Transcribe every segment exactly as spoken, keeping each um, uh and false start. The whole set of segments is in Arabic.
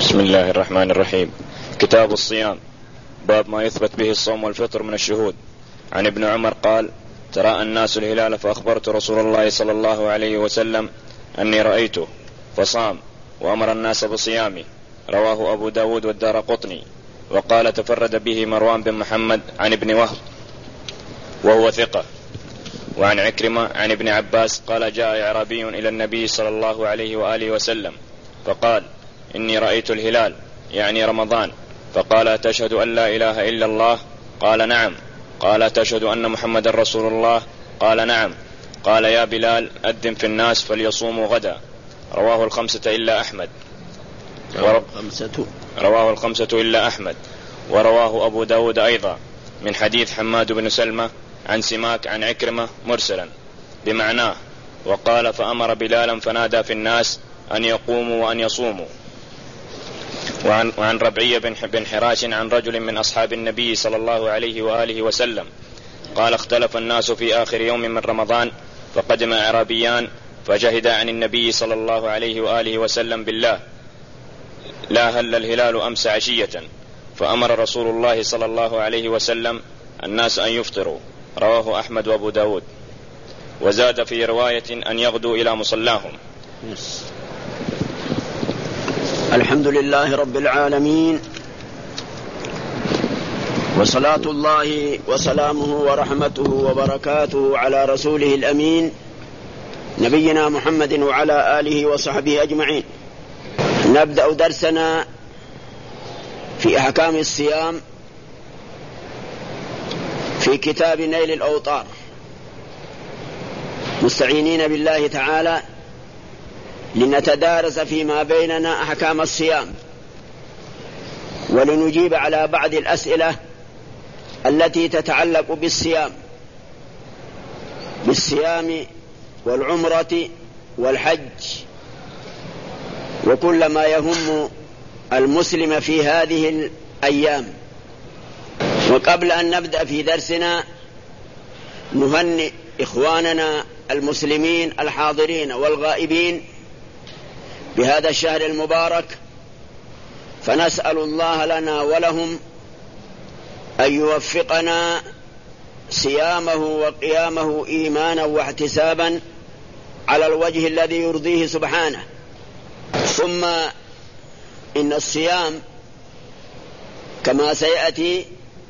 بسم الله الرحمن الرحيم. كتاب الصيام، باب ما يثبت به الصوم والفطر من الشهود. عن ابن عمر قال: تراءى الناس الهلال فأخبرت رسول الله صلى الله عليه وسلم أني رأيته فصام وأمر الناس بصيامه. رواه أبو داود والدارقطني. وقال: تفرد به مروان بن محمد عن ابن وهب وهو ثقة. وعن عكرمة عن ابن عباس قال: جاء أعرابي إلى النبي صلى الله عليه وآله وسلم فقال: إني رأيت الهلال، يعني رمضان. فقال: تشهد أن لا إله إلا الله؟ قال: نعم. قال: تشهد أن محمد رسول الله؟ قال: نعم. قال: يا بلال أذن في الناس فليصوموا غدا. رواه الخمسة إلا أحمد. ور... رواه الخمسة إلا أحمد. ورواه أبو داود أيضا من حديث حماد بن سلمة عن سماك عن عكرمة مرسلا بمعناه. وقال: فأمر بلالا فنادى في الناس أن يقوموا وأن يصوموا. وعن, وعن ربعية بن حراش عن رجل من أصحاب النبي صلى الله عليه وآله وسلم قال: اختلف الناس في آخر يوم من رمضان فقدم أعرابيان فجهدا عن النبي صلى الله عليه وآله وسلم بالله: لا هل الهلال أمس عشية؟ فأمر رسول الله صلى الله عليه وسلم الناس أن يفطروا. رواه أحمد وأبو داود. وزاد في رواية أن يغدوا إلى مصلاهم. الحمد لله رب العالمين، وصلاة الله وسلامه ورحمته وبركاته على رسوله الأمين نبينا محمد وعلى آله وصحبه أجمعين. نبدأ درسنا في أحكام الصيام في كتاب نيل الأوطار، مستعينين بالله تعالى لنتدارس فيما بيننا أحكام الصيام، ولنجيب على بعض الأسئلة التي تتعلق بالصيام بالصيام والعمرة والحج وكل ما يهم المسلم في هذه الأيام. وقبل أن نبدأ في درسنا نهنئ إخواننا المسلمين الحاضرين والغائبين بهذا الشهر المبارك، فنسأل الله لنا ولهم أن يوفقنا صيامه وقيامه إيمانا واحتسابا على الوجه الذي يرضيه سبحانه. ثم إن الصيام كما سيأتي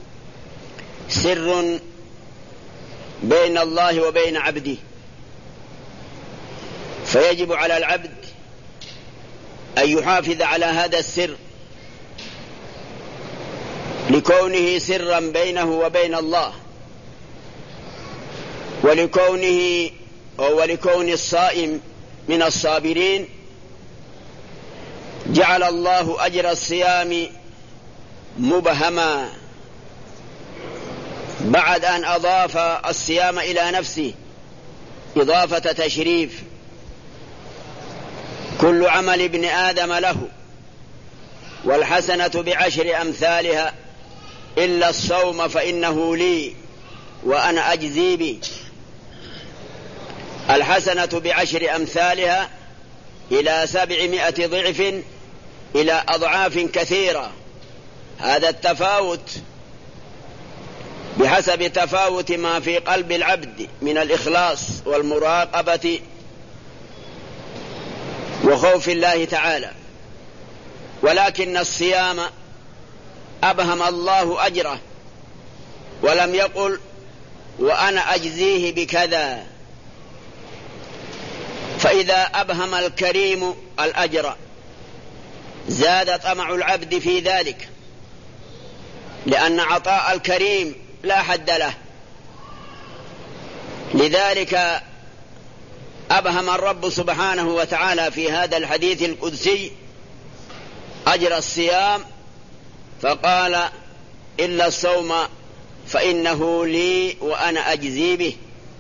سر بين الله وبين عبده، فيجب على العبد أن يحافظ على هذا السر لكونه سرا بينه وبين الله، ولكونه ولكون الصائم من الصابرين. جعل الله أجر الصيام مبهما بعد أن أضاف الصيام إلى نفسه إضافة تشريف: كل عمل ابن آدم له والحسنة بعشر أمثالها إلا الصوم فإنه لي وأنا أجزي به. الحسنة بعشر أمثالها إلى سبعمائة ضعف إلى أضعاف كثيرة. هذا التفاوت بحسب تفاوت ما في قلب العبد من الإخلاص والمراقبة وخوف الله تعالى. ولكن الصيام أبهم الله أجره ولم يقل وأنا أجزيه بكذا، فإذا أبهم الكريم الأجر زاد طمع العبد في ذلك، لأن عطاء الكريم لا حد له. لذلك أبهم الرب سبحانه وتعالى في هذا الحديث القدسي أجر الصيام، فقال: إلا الصوم فإنه لي وأنا أجزي به،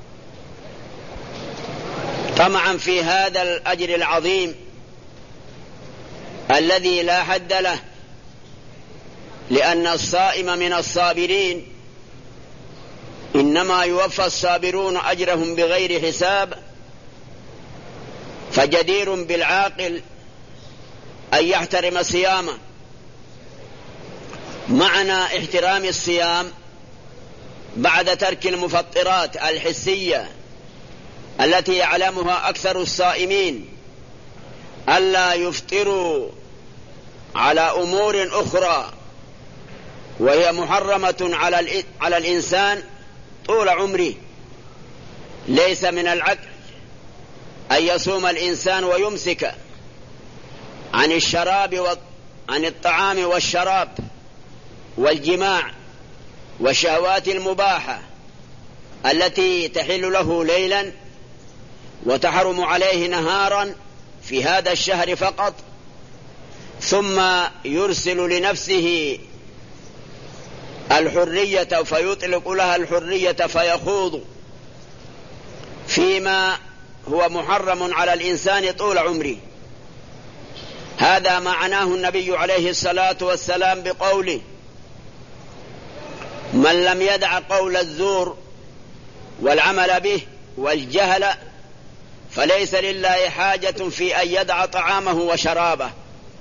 طمعا في هذا الأجر العظيم الذي لا حد له، لأن الصائم من الصابرين إنما يوفى الصابرون أجرهم بغير حساب. فجدير بالعاقل أن يحترم صيامه. معنى احترام الصيام بعد ترك المفطرات الحسية التي يعلمها أكثر الصائمين ألا يفطروا على أمور أخرى وهي محرمة على على الإنسان طول عمره. ليس من العقل أن يصوم الإنسان ويمسك عن الشراب و... عن الطعام والشراب والجماع والشهوات المباحة التي تحل له ليلا وتحرم عليه نهارا في هذا الشهر فقط، ثم يرسل لنفسه الحرية فيطلق لها الحرية فيخوض فيما هو محرم على الإنسان طول عمره. هذا معناه النبي عليه الصلاة والسلام بقوله: من لم يدع قول الزور والعمل به والجهل فليس لله حاجة في أن يدع طعامه وشرابه.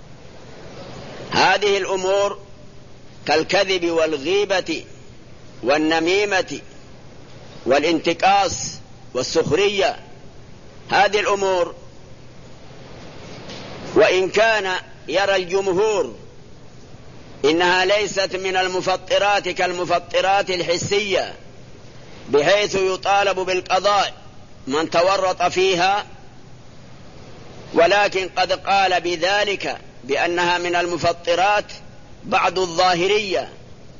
هذه الأمور كالكذب والغيبة والنميمة والانتقاص والسخرية، هذه الأمور وإن كان يرى الجمهور إنها ليست من المفطرات كالمفطرات الحسية بحيث يطالب بالقضاء من تورط فيها، ولكن قد قال بذلك بأنها من المفطرات بعض الظاهرية،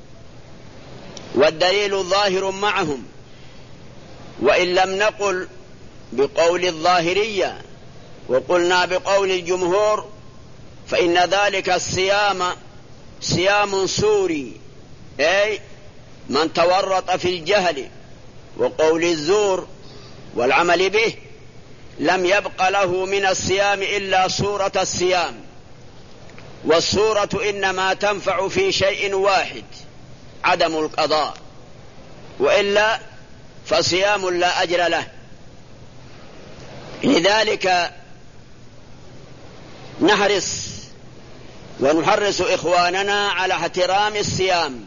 والدليل ظاهر معهم، وإن لم نقل بقول الظاهرية وقلنا بقول الجمهور فإن ذلك الصيام صيام سوري، أي من تورط في الجهل وقول الزور والعمل به لم يبق له من الصيام إلا صورة الصيام، والصورة إنما تنفع في شيء واحد عدم القضاء، وإلا فصيام لا أجر له. لذلك نحرص ونحرص إخواننا على احترام الصيام،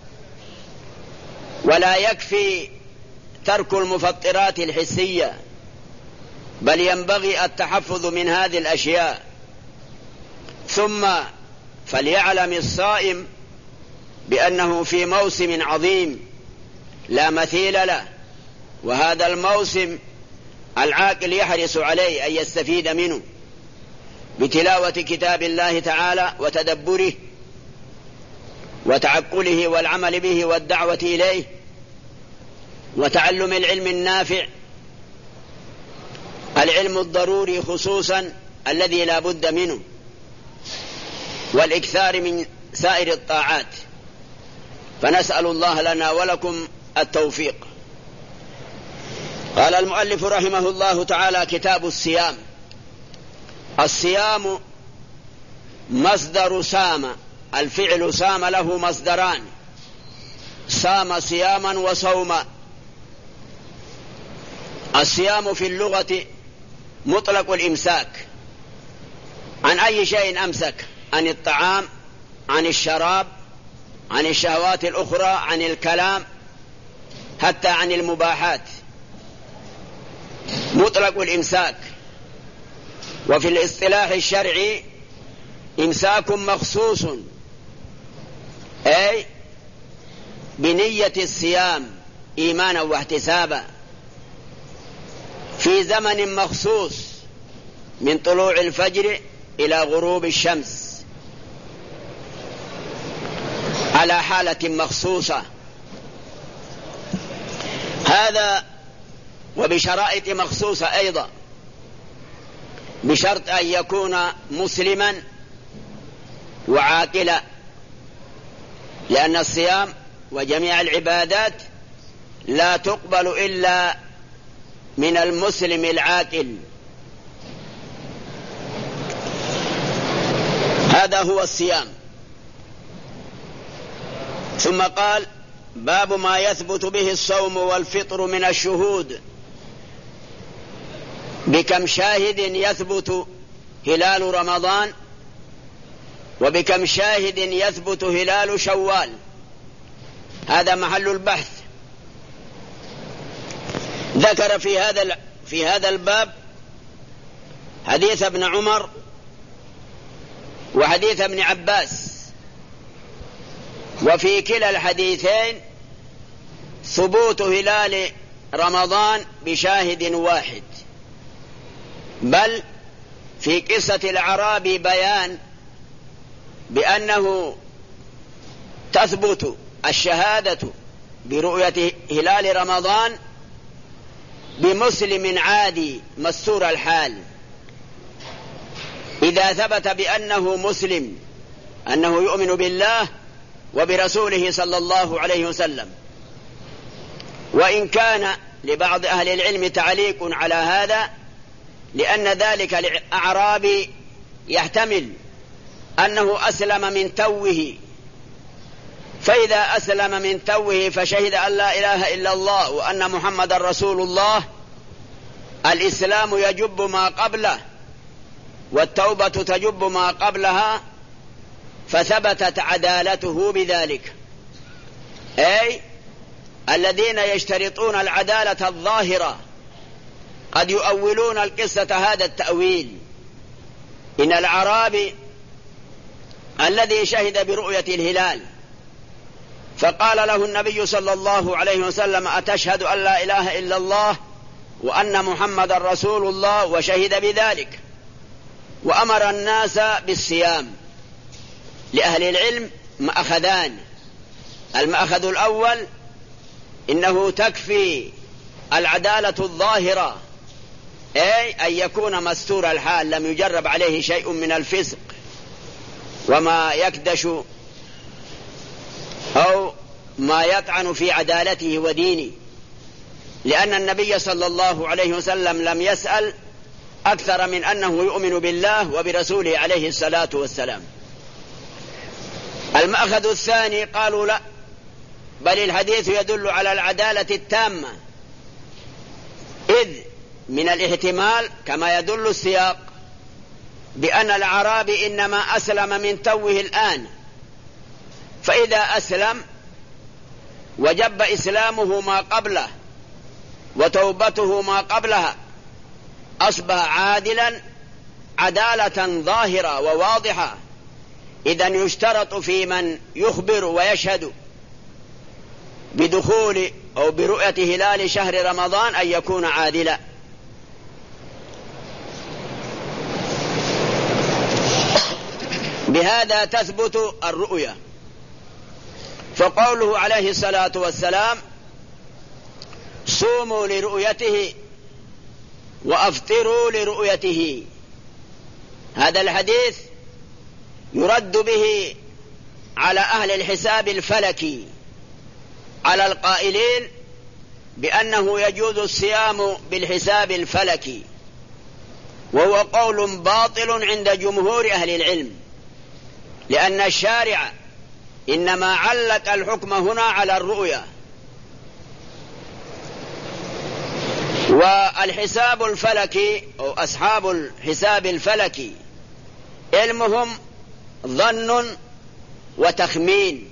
ولا يكفي ترك المفطرات الحسية، بل ينبغي التحفظ من هذه الأشياء. ثم فليعلم الصائم بأنه في موسم عظيم لا مثيل له، وهذا الموسم العاقل يحرص عليه أن يستفيد منه بتلاوة كتاب الله تعالى وتدبره وتعقله والعمل به والدعوة إليه وتعلم العلم النافع، العلم الضروري خصوصا الذي لا بد منه، والإكثار من سائر الطاعات. فنسأل الله لنا ولكم التوفيق. قال المؤلف رحمه الله تعالى: كتاب الصيام. الصيام مصدر سام، الفعل سام له مصدران: سام صياما وصوما. الصيام في اللغة مطلق الإمساك عن أي شيء أمسك، عن الطعام، عن الشراب، عن الشهوات الأخرى، عن الكلام، حتى عن المباحات، مطلق الإمساك. وفي الاصطلاح الشرعي إمساك مخصوص، أي بنية الصيام إيمانا واحتسابا في زمن مخصوص من طلوع الفجر إلى غروب الشمس على حالة مخصوصة. هذا وبشرائط مخصوصة أيضا، بشرط أن يكون مسلما وعاقلا، لأن الصيام وجميع العبادات لا تقبل إلا من المسلم العاقل. هذا هو الصيام. ثم قال: باب ما يثبت به الصوم والفطر من الشهود. بكم شاهد يثبت هلال رمضان وبكم شاهد يثبت هلال شوال. هذا محل البحث. ذكر في هذا في هذا الباب حديث ابن عمر وحديث ابن عباس، وفي كلا الحديثين ثبوت هلال رمضان بشاهد واحد، بل في قصة الأعرابي بيان بأنه تثبت الشهادة برؤية هلال رمضان بمسلم عادي مستور الحال. إذا ثبت بأنه مسلم، أنه يؤمن بالله وبرسوله صلى الله عليه وسلم. وإن كان لبعض أهل العلم تعليق على هذا، لأن ذلك الأعرابي يحتمل أنه أسلم من توه، فإذا أسلم من توه فشهد أن لا إله إلا الله وأن محمد رسول الله، الإسلام يجب ما قبله والتوبة تجب ما قبلها، فثبتت عدالته بذلك. أي الذين يشترطون العدالة الظاهرة قد يؤولون القصة هذا التأويل. إن الأعرابي الذي شهد برؤية الهلال فقال له النبي صلى الله عليه وسلم: أتشهد أن لا إله إلا الله وأن محمد رسول الله؟ وشهد بذلك وأمر الناس بالصيام. لأهل العلم مأخذان: المأخذ الأول إنه تكفي العدالة الظاهرة، أي أن يكون مستور الحال لم يجرب عليه شيء من الفسق وما يكدش أو ما يطعن في عدالته ودينه، لأن النبي صلى الله عليه وسلم لم يسأل أكثر من أنه يؤمن بالله وبرسوله عليه الصلاة والسلام. المأخذ الثاني قالوا لا، بل الحديث يدل على العدالة التامة، إذ من الاحتمال كما يدل السياق بأن الأعرابي إنما أسلم من توه الآن، فإذا أسلم وجب إسلامه ما قبله وتوبته ما قبلها، أصبح عادلا عدالة ظاهرة وواضحة. إذن يشترط في من يخبر ويشهد بدخول أو برؤية هلال شهر رمضان أن يكون عادلا. بهذا تثبت الرؤية. فقوله عليه الصلاة والسلام: صوموا لرؤيته وأفطروا لرؤيته، هذا الحديث يرد به على أهل الحساب الفلكي، على القائلين بأنه يجوز الصيام بالحساب الفلكي، وهو قول باطل عند جمهور أهل العلم، لأن الشارع إنما علق الحكم هنا على الرؤيا. والحساب الفلكي أو أصحاب الحساب الفلكي علمهم ظن وتخمين،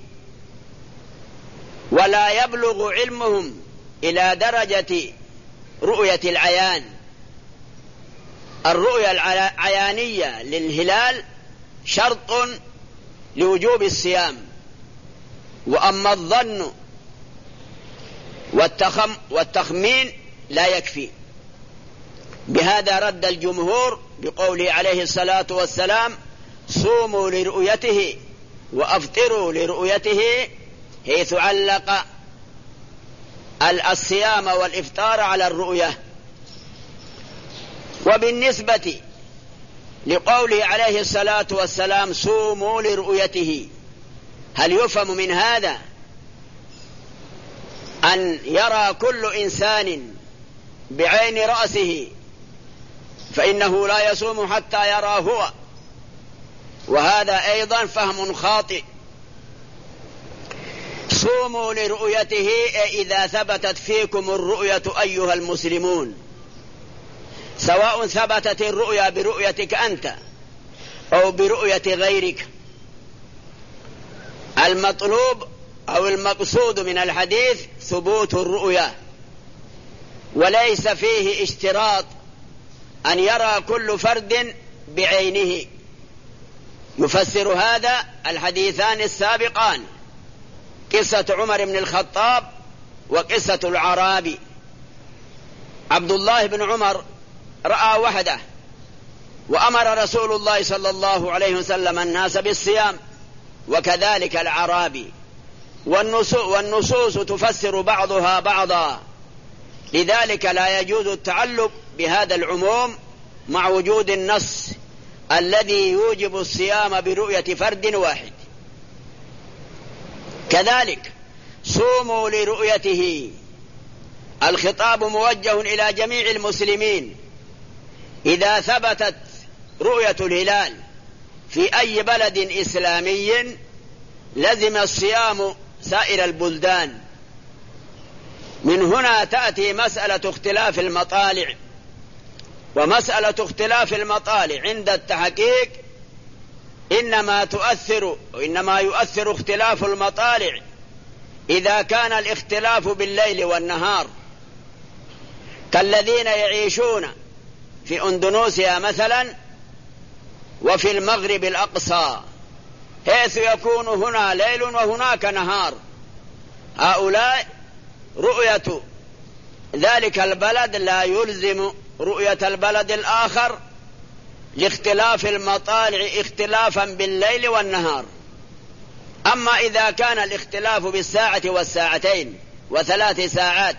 ولا يبلغ علمهم إلى درجة رؤية العيان. الرؤية العيانية للهلال شرط لوجوب الصيام، وأما الظن والتخم والتخمين لا يكفي. بهذا رد الجمهور بقوله عليه الصلاة والسلام: صوموا لرؤيته وأفطروا لرؤيته، حيث علق الصيام والإفطار على الرؤية. وبالنسبة لقوله عليه الصلاة والسلام: صوموا لرؤيته، هل يفهم من هذا أن يرى كل إنسان بعين رأسه فإنه لا يصوم حتى يرى هو؟ وهذا أيضا فهم خاطئ. صوموا لرؤيته إذا ثبتت فيكم الرؤية أيها المسلمون، سواء ثبتت الرؤيا برؤيتك أنت أو برؤية غيرك، المطلوب أو المقصود من الحديث ثبوت الرؤيا، وليس فيه اشتراط أن يرى كل فرد بعينه. يفسر هذا الحديثان السابقان، قصة عمر بن الخطاب وقصة العرابي. عبد الله بن عمر رأى وحده، وأمر رسول الله صلى الله عليه وسلم الناس بالصيام، وكذلك العرابي. والنصوص تفسر بعضها بعضا، لذلك لا يجوز التعلق بهذا العموم مع وجود النص الذي يوجب الصيام برؤية فرد واحد. كذلك صوموا لرؤيته، الخطاب موجه إلى جميع المسلمين. إذا ثبتت رؤية الهلال في أي بلد إسلامي لزم الصيام سائر البلدان. من هنا تأتي مسألة اختلاف المطالع، ومسألة اختلاف المطالع عند التحقيق إنما تؤثر وإنما يؤثر اختلاف المطالع إذا كان الاختلاف بالليل والنهار، كالذين يعيشون في أندونيسيا مثلا وفي المغرب الأقصى، حيث يكون هنا ليل وهناك نهار. هؤلاء رؤية ذلك البلد لا يلزم رؤية البلد الآخر لاختلاف المطالع اختلافا بالليل والنهار. أما إذا كان الاختلاف بالساعة والساعتين وثلاث ساعات،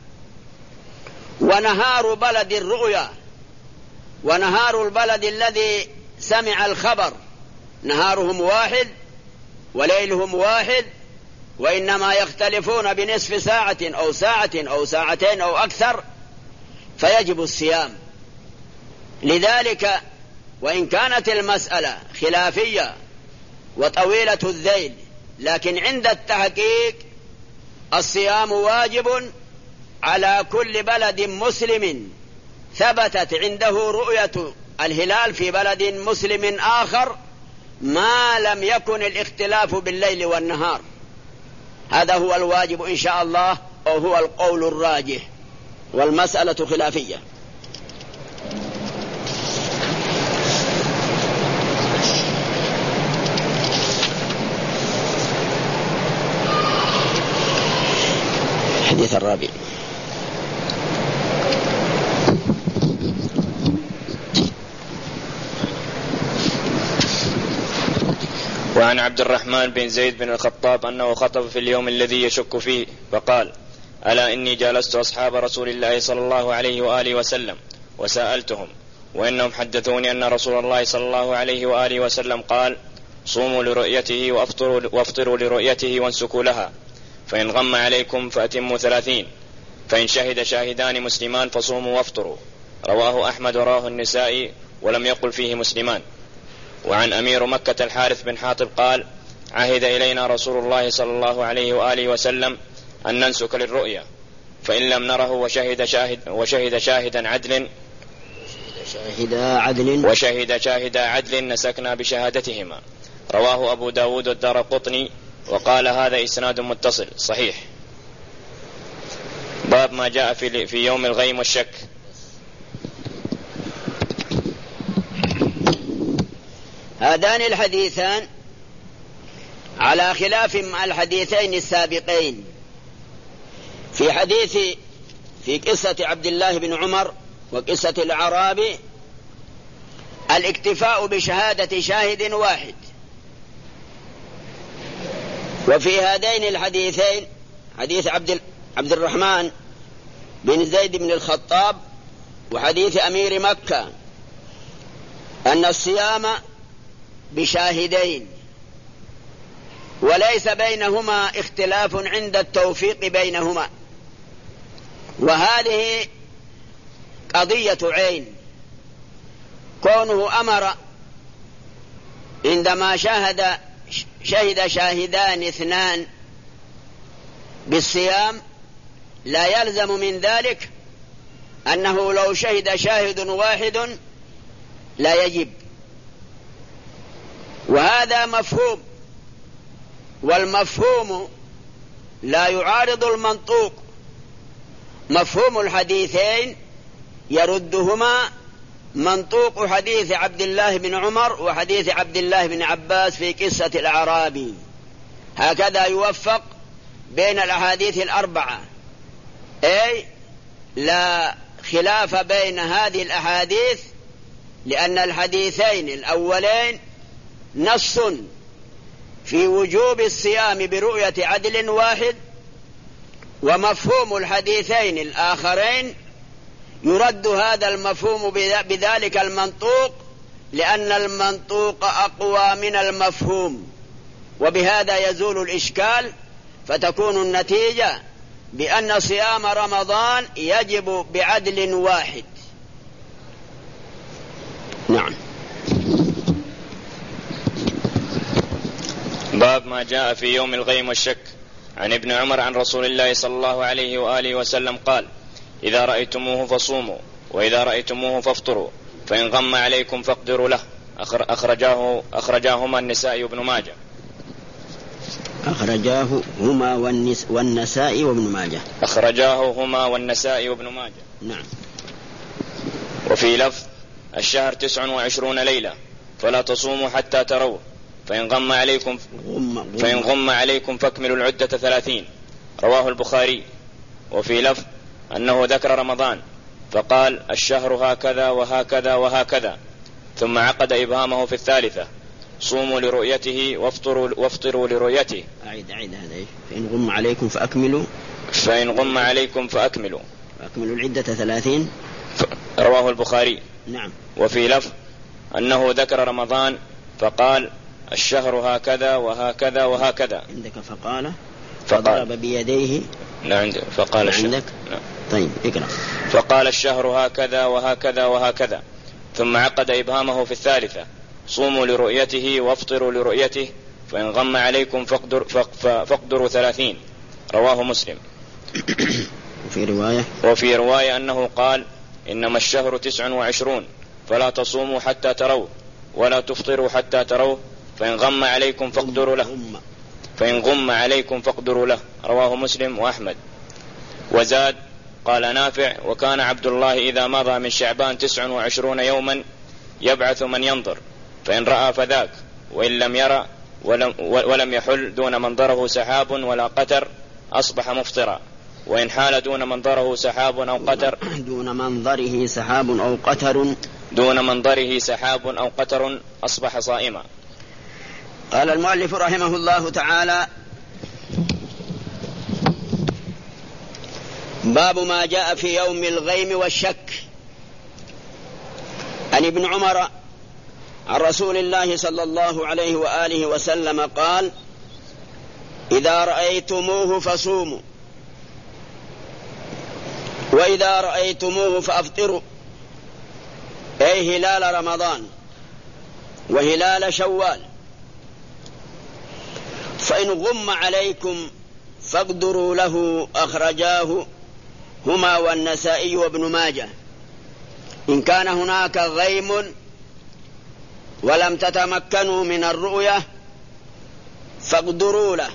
ونهار بلد الرؤيا ونهار البلد الذي سمع الخبر نهارهم واحد وليلهم واحد، وإنما يختلفون بنصف ساعة أو ساعة أو ساعتين أو أكثر، فيجب الصيام. لذلك وإن كانت المسألة خلافية وطويلة الذيل، لكن عند التحقيق الصيام واجب على كل بلد مسلم ثبتت عنده رؤية الهلال في بلد مسلم آخر، ما لم يكن الاختلاف بالليل والنهار. هذا هو الواجب إن شاء الله، أو هو القول الراجح، والمسألة خلافية. الحديث الرابع: وعن عبد الرحمن بن زيد بن الخطاب أنه خطب في اليوم الذي يشك فيه فقال: ألا إني جالست أصحاب رسول الله صلى الله عليه وآله وسلم وسألتهم، وإنهم حدثوني أن رسول الله صلى الله عليه وآله وسلم قال: صوموا لرؤيته وافطروا, وافطروا لرؤيته وانسكوا لها، فإن غم عليكم فأتموا ثلاثين، فإن شهد شاهدان مسلمان فصوموا وافطروا. رواه أحمد وراه النسائي ولم يقل فيه مسلمان. وعن أمير مكة الحارث بن حاطب قال: عهد إلينا رسول الله صلى الله عليه وآله وسلم أن ننسك للرؤيا، فإن لم نره وشهد شاهد وشهد شاهدا عدل شاهد عدل وشهد شاهد عدل نسكنا بشهادتهما. رواه أبو داود والدارقطني وقال: هذا إسناد متصل صحيح. باب ما جاء في, في يوم الغيم والشك. هذان الحديثان على خلاف مع الحديثين السابقين. في حديث في قصة عبد الله بن عمر وقصة العرابي الاكتفاء بشهادة شاهد واحد، وفي هذين الحديثين حديث عبد عبد الرحمن بن زيد بن الخطاب وحديث أمير مكة أن الصيام بشاهدين، وليس بينهما اختلاف عند التوفيق بينهما، وهذه قضية عين. كونه أمر عندما شاهد شهد شاهدان اثنان بالصيام لا يلزم من ذلك أنه لو شهد شاهد واحد لا يجب، وهذا مفهوم والمفهوم لا يعارض المنطوق. مفهوم الحديثين يردهما منطوق حديث عبد الله بن عمر وحديث عبد الله بن عباس في قصة الأعرابي. هكذا يوفق بين الأحاديث الأربعة، أي لا خلاف بين هذه الأحاديث، لأن الحديثين الأولين نص في وجوب الصيام برؤية عدل واحد، ومفهوم الحديثين الآخرين يرد هذا المفهوم بذلك المنطوق، لأن المنطوق أقوى من المفهوم، وبهذا يزول الإشكال، فتكون النتيجة بأن صيام رمضان يجب بعدل واحد. نعم. باب ما جاء في يوم الغيم والشك. عن ابن عمر عن رسول الله صلى الله عليه وآله وسلم قال: إذا رأيتموه فصوموا، وإذا رأيتموه فافطروا، فإن غم عليكم فاقدروا له. أخرجاه أخرجاهما النسائي وابن ماجه. أخرجاه هما والنس والنسائي وابن ماجه. أخرجاه هما والنسائي وابن ماجه. نعم. وفي لفظ: الشهر تسع وعشرون ليلة فلا تصوموا حتى تروه، فإن غم عليكم غم غم. فإن غم عليكم فاكملوا العدة ثلاثين. رواه البخاري. وفي لفظ أنه ذكر رمضان فقال: الشهر هكذا وهكذا وهكذا، ثم عقد إبهامه في الثالثة: صوموا لرؤيته وافطروا, وافطروا لرؤيته. أعيد أعيد هذا. فإن غم عليكم فأكملوا فإن غم عليكم فأكملوا فأكملوا العدة ثلاثين. ف... رواه البخاري. نعم. وفي لفظ أنه ذكر رمضان فقال: الشهر هكذا وهكذا وهكذا. عندك فقال فضرب بيديه. نعم. فقال الشهر. عندك. نعم. طيب اقرأ. فقال: الشهر هكذا وهكذا وهكذا، ثم عقد إبهامه في الثالثة: صوموا لرؤيته وافطروا لرؤيته، فإن غم عليكم فاقدر فاقدروا ثلاثين. رواه مسلم. وفي رواية وفي رواية أنه قال: إنما الشهر تسع وعشرون فلا تصوموا حتى تروه، ولا تفطروا حتى تروه، فإن غم عليكم فاقدروا له فإن غم عليكم فاقدروا له. رواه مسلم وأحمد. وزاد: قال نافع: وكان عبد الله إذا مضى من شعبان تسع وعشرون يوما يبعث من ينظر، فإن رأى فذاك، وإن لم يرى ولم, ولم يحل دون منظره سحاب ولا قتر أصبح مفطرا، وإن حال دون منظره سحاب أو قتر دون منظره سحاب أو قتر دون منظره سحاب أو قتر أصبح صائما. قال المؤلف رحمه الله تعالى: باب ما جاء في يوم الغيم والشك. عن ابن عمر عن رسول الله صلى الله عليه وآله وسلم قال: إذا رأيتموه فصوموا، وإذا رأيتموه فأفطروا، أي هلال رمضان وهلال شوال، فإن غم عليكم فاقدروا له. أخرجاه هما والنسائي وابن ماجه. إن كان هناك غيم ولم تتمكنوا من الرؤية فاقدروا له،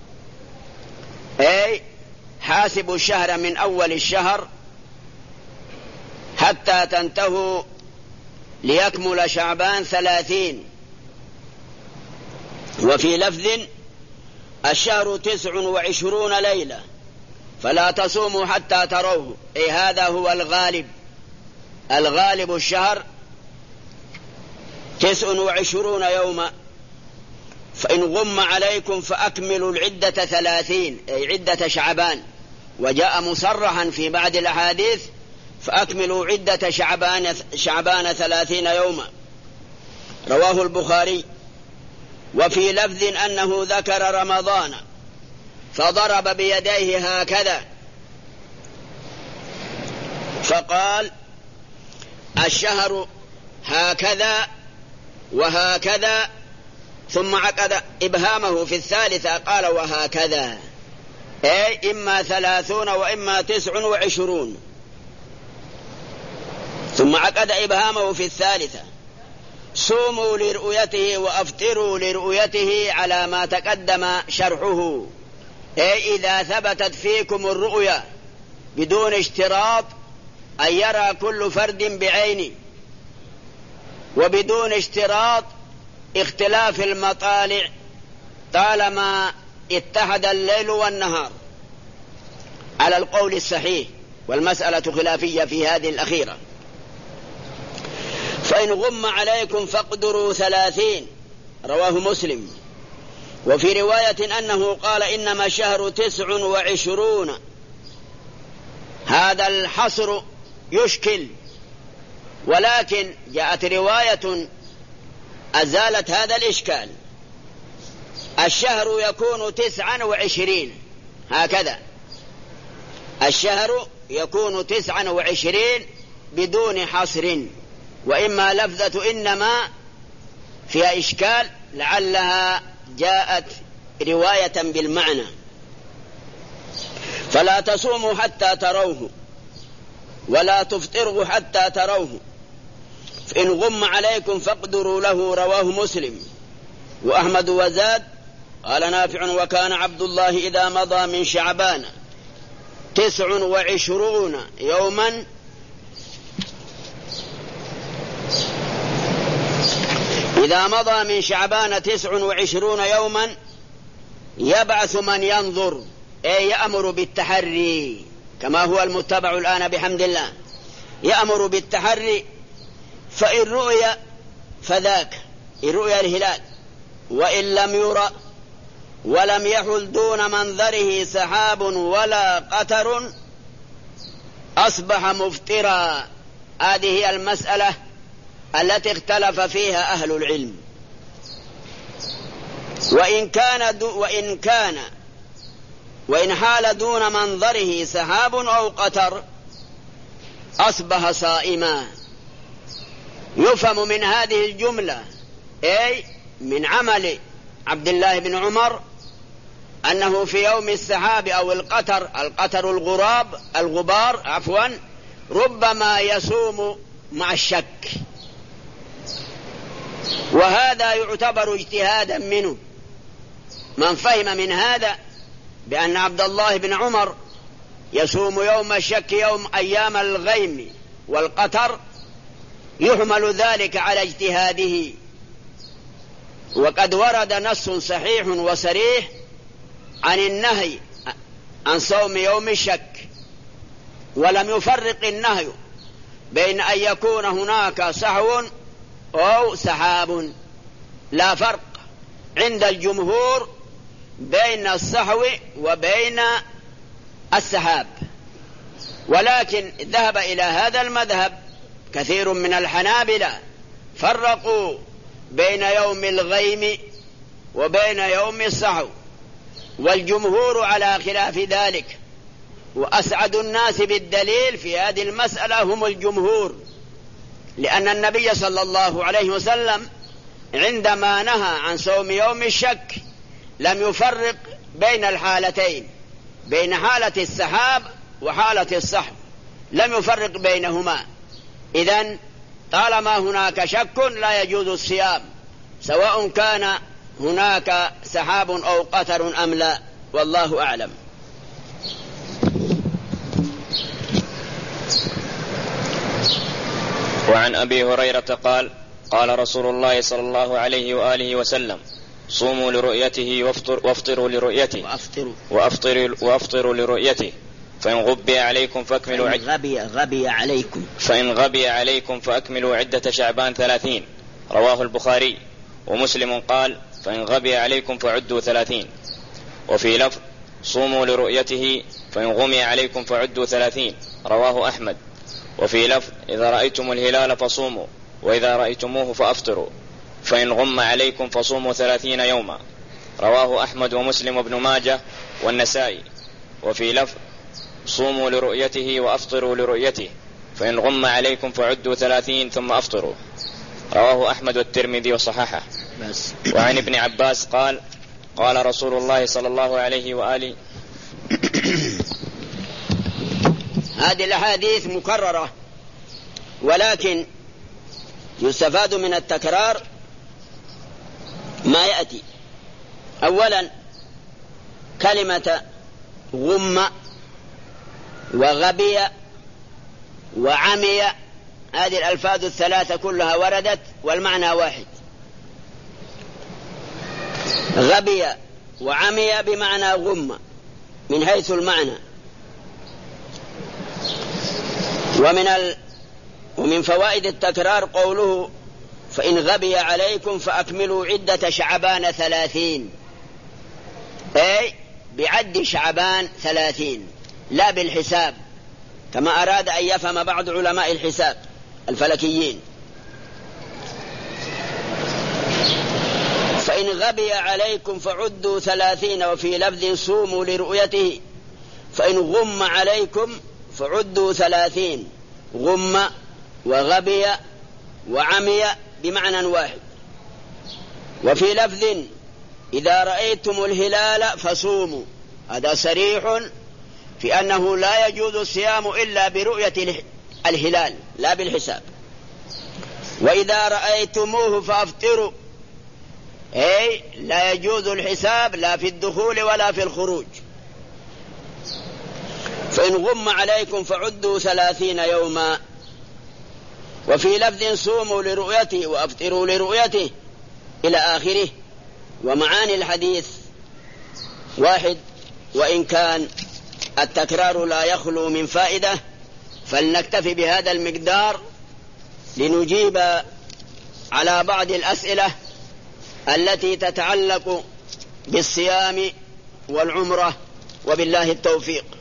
أي حاسبوا الشهر من أول الشهر حتى تنتهوا ليكمل شعبان ثلاثين. وفي لفظ: الشهر تسع وعشرون ليلة فلا تصوموا حتى تروه، أي هذا هو الغالب. الغالب الشهر تسع وعشرون يوما، فإن غم عليكم فأكملوا العدة ثلاثين، أي عدة شعبان. وجاء مصرحا في بعض الأحاديث: فأكملوا عدة شعبان, شعبان ثلاثين يوما. رواه البخاري. وفي لفظ أنه ذكر رمضان فضرب بيديه هكذا فقال: الشهر هكذا وهكذا، ثم عقد إبهامه في الثالثة قال: وهكذا، أي إما ثلاثون وإما تسع وعشرون. ثم عقد إبهامه في الثالثة صوموا لرؤيته وأفطروا لرؤيته على ما تقدم شرحه، أي إذا ثبتت فيكم الرؤيا بدون اشتراط أن يرى كل فرد بعينه، وبدون اشتراط اختلاف المطالع طالما اتحد الليل والنهار على القول الصحيح، والمسألة خلافية في هذه الأخيرة. فإن غم عليكم فاقدروا ثلاثين، رواه مسلم. وفي رواية أنه قال إنما الشهر تسع وعشرون. هذا الحصر يشكل، ولكن جاءت رواية أزالت هذا الإشكال. الشهر يكون تسعا وعشرين، هكذا الشهر يكون تسعا وعشرين بدون حصر، وإما لفظة إنما فيها إشكال لعلها جاءت رواية بالمعنى. فلا تصوموا حتى تروه ولا تفطروا حتى تروه، فإن غم عليكم فاقدروا له، رواه مسلم وأحمد وزاد. قال نافع وكان عبد الله إذا مضى من شعبان تسع وعشرون يوما إذا مضى من شعبان تسع وعشرون يوما يبعث من ينظر، أي يأمر بالتحري كما هو المتبع الآن بحمد الله، يأمر بالتحري. فإن رؤي فذاك، إن رؤي الهلال، وإن لم يرى ولم يحل دون منظره سحاب ولا قطر أصبح مفطرا. هذه هي المسألة التي اختلف فيها أهل العلم. وإن كان دو وإن كان وإن حال دون منظره سحاب أو قطر أصبح صائما. يفهم من هذه الجملة، أي من عمل عبد الله بن عمر، أنه في يوم السحاب أو القطر، القطر الغراب الغبار عفوا، ربما يصوم مع الشك، وهذا يعتبر اجتهادا منه. من فهم من هذا بأن عبد الله بن عمر يصوم يوم الشك يوم أيام الغيم والقطر يحمل ذلك على اجتهاده. وقد ورد نص صحيح وصريح عن النهي عن صوم يوم الشك، ولم يفرق النهي بين أن يكون هناك سحو أو سحاب. لا فرق عند الجمهور بين السحو وبين السحاب، ولكن ذهب إلى هذا المذهب كثير من الحنابلة، فرقوا بين يوم الغيم وبين يوم السحو، والجمهور على خلاف ذلك. وأسعد الناس بالدليل في هذه المسألة هم الجمهور، لأن النبي صلى الله عليه وسلم عندما نهى عن صوم يوم الشك لم يفرق بين الحالتين، بين حالة السحاب وحالة السحو، لم يفرق بينهما. إذن طالما هناك شك لا يجوز الصيام، سواء كان هناك سحاب أو قطر أم لا، والله أعلم. وعن أبي هريرة قال قال رسول الله صلى الله عليه وآله وسلم صوموا لرؤيته وافطروا لرؤيته وأفطروا, وأفطروا لرؤيته فإن غبي عليكم فأكملوا عدة غبي غبي عليكم فإن غبي عليكم فأكملوا عدة شعبان ثلاثين، رواه البخاري. ومسلم قال فإن غبي عليكم فعدوا ثلاثين. وفي لفظ صوموا لرؤيته فإن غمي عليكم فعدوا ثلاثين، رواه أحمد. وفي لفظ إذا رأيتم الهلال فصوموا وإذا رأيتموه فأفطروا فإن غم عليكم فصوموا ثلاثين يوما، رواه أحمد ومسلم وابن ماجه والنسائي. وفي لفظ صوموا لرؤيته وأفطروا لرؤيته فإن غم عليكم فعدوا ثلاثين ثم أفطروا، رواه أحمد والترمذي وصححه. وعن ابن عباس قال قال رسول الله صلى الله عليه وآله. هذه الأحاديث مكررة، ولكن يستفاد من التكرار ما يأتي. أولا كلمة غم وغبي وعمي، هذه الألفاظ الثلاثة كلها وردت والمعنى واحد. غبي وعمي بمعنى غم من حيث المعنى. ومن ال... ومن فوائد التكرار قوله فإن غبي عليكم فأكملوا عدة شعبان ثلاثين، أي بعد شعبان ثلاثين لا بالحساب كما أراد أن يفهم بعض علماء الحساب الفلكيين. فإن غبي عليكم فعدوا ثلاثين، وفي لفظ صوموا لرؤيته. فإن غم عليكم فعدوا ثلاثين، غم وغبي وعمي بمعنى واحد. وفي لفظ إذا رأيتم الهلال فصوموا، هذا صريح في أنه لا يجوز الصيام إلا برؤية الهلال لا بالحساب. وإذا رأيتموه فأفطروا، أي لا يجوز الحساب لا في الدخول ولا في الخروج. فإن غم عليكم فعدوا ثلاثين يوما. وفي لفظ صوموا لرؤيته وأفطروا لرؤيته إلى آخره. ومعاني الحديث واحد، وإن كان التكرار لا يخلو من فائدة، فلنكتفي بهذا المقدار لنجيب على بعض الأسئلة التي تتعلق بالصيام والعمرة، وبالله التوفيق.